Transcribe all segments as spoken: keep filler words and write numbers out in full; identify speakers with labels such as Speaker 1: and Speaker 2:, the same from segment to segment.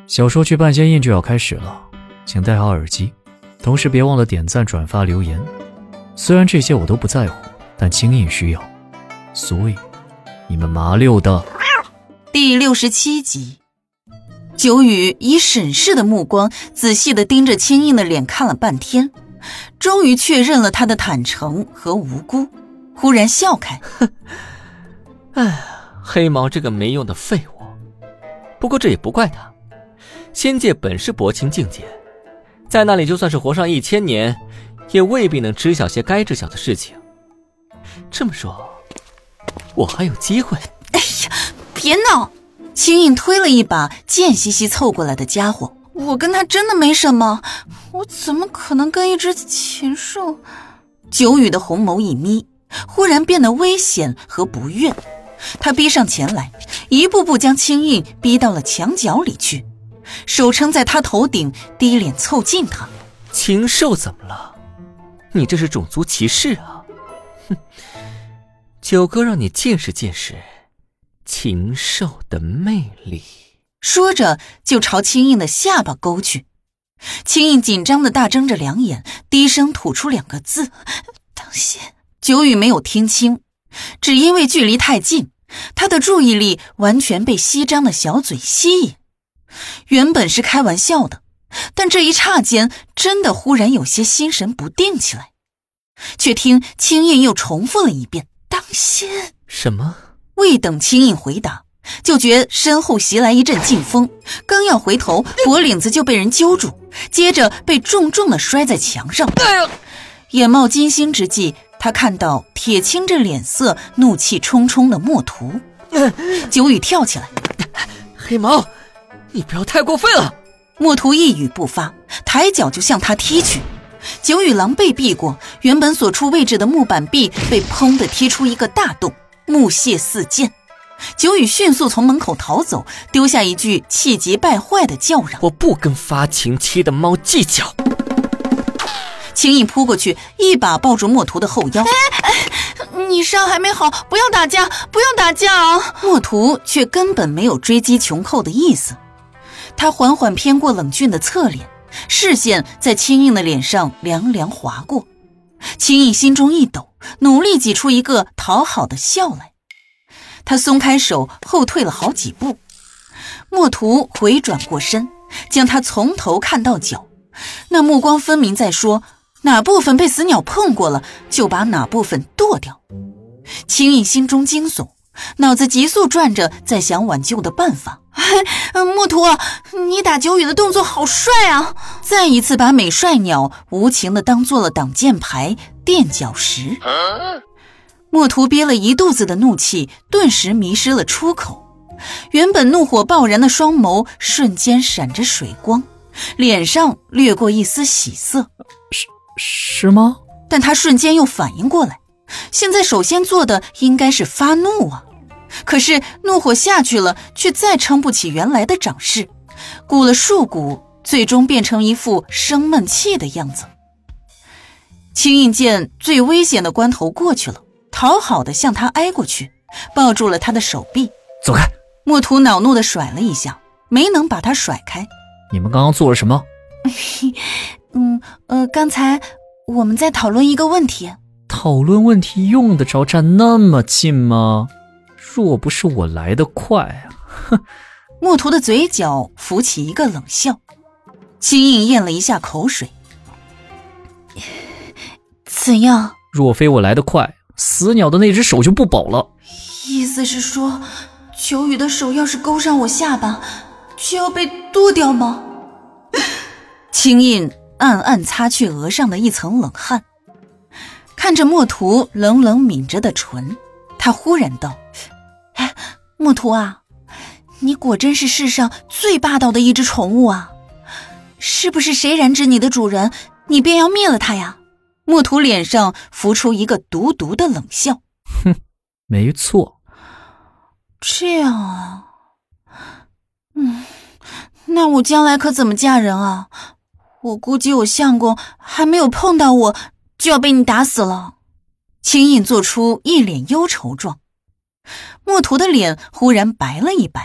Speaker 1: 小说剧半仙印就要开始了，请戴好耳机，同时别忘了点赞、转发、留言。虽然这些我都不在乎，但清印需要，所以你们麻溜的。
Speaker 2: 第六十七集，九宇以审视的目光仔细地盯着清印的脸看了半天，终于确认了他的坦诚和无辜，忽然笑开。
Speaker 3: 哎，黑毛这个没用的废物。不过这也不怪他，仙界本是薄情境界，在那里就算是活上一千年，也未必能知晓些该知晓的事情。这么说，我还有机会。
Speaker 2: 哎呀，别闹！清印推了一把贱兮兮凑过来的家伙，我跟他真的没什么，我怎么可能跟一只禽兽？九宇的红眸一眯，忽然变得危险和不悦。他逼上前来，一步步将清印逼到了墙角里去，手撑在他头顶，低脸凑近他。
Speaker 3: 禽兽怎么了？你这是种族歧视啊！哼，九哥让你见识见识禽兽的魅力。
Speaker 2: 说着就朝清印的下巴勾去。清印紧张地大睁着两眼，低声吐出两个字：当心。九宇没有听清，只因为距离太近，他的注意力完全被西张的小嘴吸引。原本是开玩笑的，但这一刹间真的忽然有些心神不定起来。却听清印又重复了一遍：当心。
Speaker 3: 什么？
Speaker 2: 未等清印回答，就觉身后袭来一阵劲风，刚要回头，脖领子就被人揪住，接着被重重地摔在墙上。眼冒金星之际，他看到铁青着脸色怒气冲冲的墨图。九宇跳起来：
Speaker 3: 黑毛，你不要太过分了！
Speaker 2: 墨图一语不发，抬脚就向他踢去。九宇狼狈避过，原本所处位置的木板壁被砰地踢出一个大洞，木屑四溅。九宇迅速从门口逃走，丢下一句气急败坏的叫嚷：
Speaker 3: 我不跟发情期的猫计较。
Speaker 2: 清印扑过去，一把抱住墨图的后腰。哎哎，你伤还没好，不要打架，不要打架啊！墨图却根本没有追击穷寇的意思，他缓缓偏过冷峻的侧脸，视线在清印的脸上凉凉划过。清印心中一抖，努力挤出一个讨好的笑来。他松开手，后退了好几步。墨图回转过身，将他从头看到脚，那目光分明在说，哪部分被死鸟碰过了，就把哪部分剁掉。清印心中惊悚，脑子急速转着，在想挽救的办法。哎，墨图，你打九宇的动作好帅啊！再一次把美帅鸟无情地当做了挡箭牌、垫脚石。墨图憋了一肚子的怒气，顿时迷失了出口。原本怒火爆燃的双眸瞬间闪着水光，脸上掠过一丝喜色。
Speaker 1: 是是吗？
Speaker 2: 但他瞬间又反应过来，现在首先做的应该是发怒啊！可是怒火下去了，却再撑不起原来的掌势，鼓了数鼓，最终变成一副生闷气的样子。清印见最危险的关头过去了，讨好的向他挨过去，抱住了他的手臂。
Speaker 1: 走开！
Speaker 2: 墨图恼怒地甩了一下，没能把他甩开。
Speaker 1: 你们刚刚做了什么？
Speaker 2: 嗯呃，刚才我们在讨论一个问题。
Speaker 1: 讨论问题用得着站那么近吗？若不是我来得快啊！哼！
Speaker 2: 墨图的嘴角浮起一个冷笑。清印咽了一下口水。怎样？
Speaker 1: 若非我来得快，死鸟的那只手就不保了。
Speaker 2: 意思是说，九宇的手要是勾上我下巴，就要被剁掉吗？清印暗暗擦去额上的一层冷汗，看着墨图冷冷抿着的唇，他忽然道：哎，墨图啊，你果真是世上最霸道的一只宠物啊！是不是谁染指你的主人，你便要灭了他呀？墨图脸上浮出一个毒毒的冷笑。
Speaker 1: 哼，没错。
Speaker 2: 这样啊，嗯，那我将来可怎么嫁人啊？我估计我相公还没有碰到我，就要被你打死了。清印做出一脸忧愁状。墨图的脸忽然白了一白，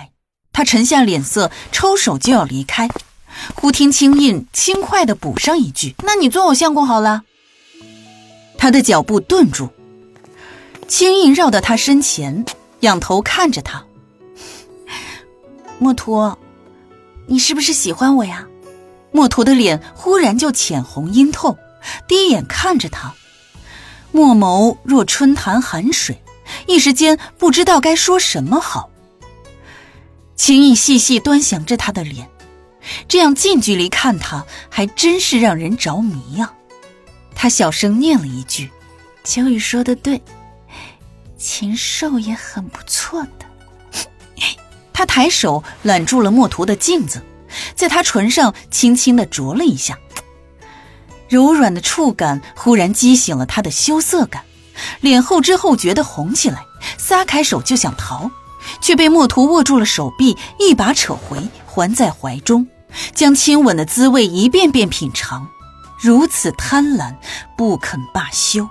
Speaker 2: 他沉下脸色，抽手就要离开，忽听青印轻快地补上一句：那你做偶像公好了。他的脚步顿住，青印绕到他身前，仰头看着他。墨图，你是不是喜欢我呀？墨图的脸忽然就浅红阴透，低眼看着他，墨眸若春潭寒水，一时间不知道该说什么好。青印细细端详着他的脸，这样近距离看他还真是让人着迷啊。他小声念了一句：秋雨说的对，禽兽也很不错的。他抬手揽住了墨图的镜子，在他唇上轻轻地啄了一下，柔软的触感忽然激醒了他的羞涩感，脸后知后觉地红起来，撒开手就想逃，却被墨图握住了手臂，一把扯回，环在怀中，将亲吻的滋味一遍遍品尝，如此贪婪，不肯罢休。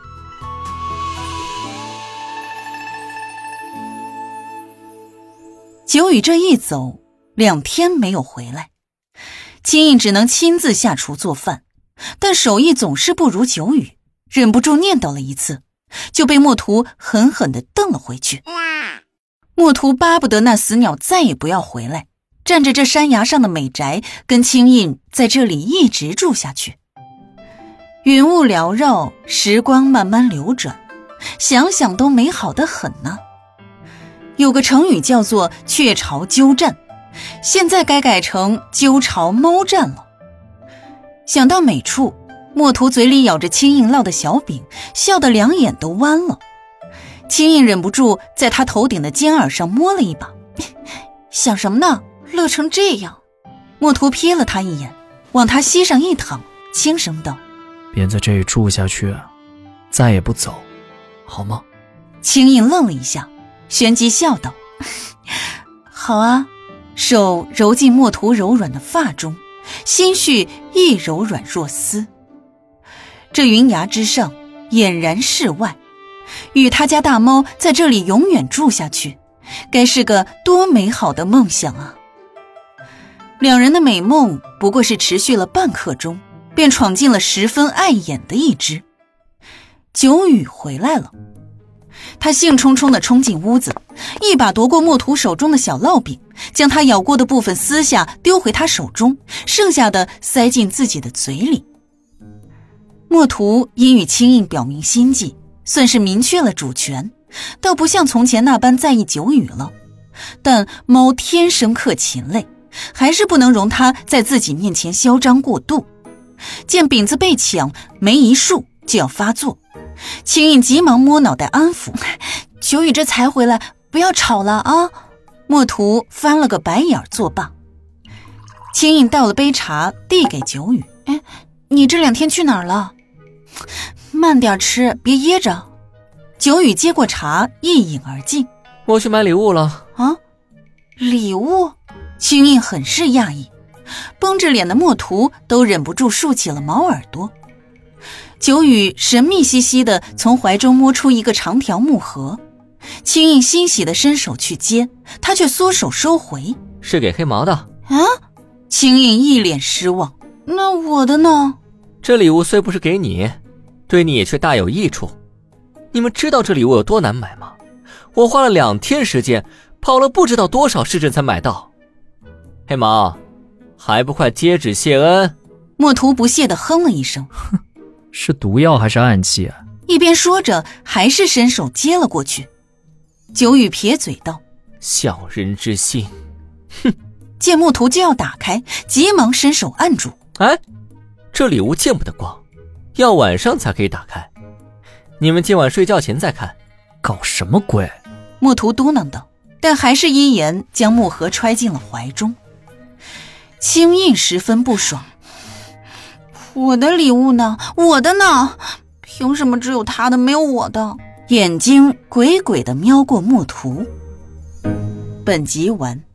Speaker 2: 九宇这一走，两天没有回来，青印只能亲自下厨做饭，但手艺总是不如九宇，忍不住念叨了一次，就被墨图狠狠地瞪了回去。墨图巴不得那死鸟再也不要回来，占着这山崖上的美宅，跟青印在这里一直住下去。云雾缭绕，时光慢慢流转，想想都美好得很呢。有个成语叫做雀巢鸠占，现在该改成鸠巢猫占了。想到美处，墨图嘴里咬着青印烙的小饼，笑得两眼都弯了。青印忍不住在他头顶的尖耳上摸了一把，想什么呢？乐成这样。墨图瞥了他一眼，往他膝上一躺，轻声道：
Speaker 1: 便在这里住下去，再也不走，好吗？
Speaker 2: 青印愣了一下，旋即笑道：好啊。手揉进墨图柔软的发中，心绪亦柔软若丝。这云崖之上，俨然世外，与他家大猫在这里永远住下去，该是个多美好的梦想啊。两人的美梦不过是持续了半刻钟，便闯进了十分碍眼的一只。九宇回来了，他兴冲冲地冲进屋子，一把夺过墨图手中的小烙饼，将他咬过的部分撕下丢回他手中，剩下的塞进自己的嘴里。墨图因与青印表明心迹，算是明确了主权，倒不像从前那般在意九宇了。但猫天生克禽类，还是不能容他在自己面前嚣张过度。见饼子被抢，没一束就要发作，青印急忙摸脑袋安抚：九宇这才回来，不要吵了啊。墨图翻了个白眼作罢。青印倒了杯茶递给九宇：哎，你这两天去哪儿了？慢点吃，别噎着。九宇接过茶一饮而尽。
Speaker 3: 我去买礼物了。
Speaker 2: 啊？礼物？青印很是讶异，绷着脸的墨图都忍不住竖起了毛耳朵。九宇神秘兮兮地从怀中摸出一个长条木盒，青印欣喜地伸手去接，他却缩手收回。
Speaker 3: 是给黑毛的。
Speaker 2: 啊？青印一脸失望。那我的呢？
Speaker 3: 这礼物虽不是给你，对你也却大有益处。你们知道这礼物有多难买吗？我花了两天时间，跑了不知道多少市镇才买到。黑毛，还不快接旨谢恩？
Speaker 2: 墨图不屑地哼了一声。
Speaker 1: 哼，是毒药还是暗器啊？
Speaker 2: 一边说着，还是伸手接了过去。九宇撇嘴道：
Speaker 3: 小人之心。哼！
Speaker 2: 见墨图就要打开，急忙伸手按住。
Speaker 3: 哎，这礼物见不得光，要晚上才可以打开。你们今晚睡觉前再看。
Speaker 1: 搞什么鬼？
Speaker 2: 墨图嘟囔道，但还是依言将木盒揣进了怀中。青印十分不爽：我的礼物呢？我的呢？凭什么只有他的没有我的？眼睛鬼鬼地瞄过墨图。本集完。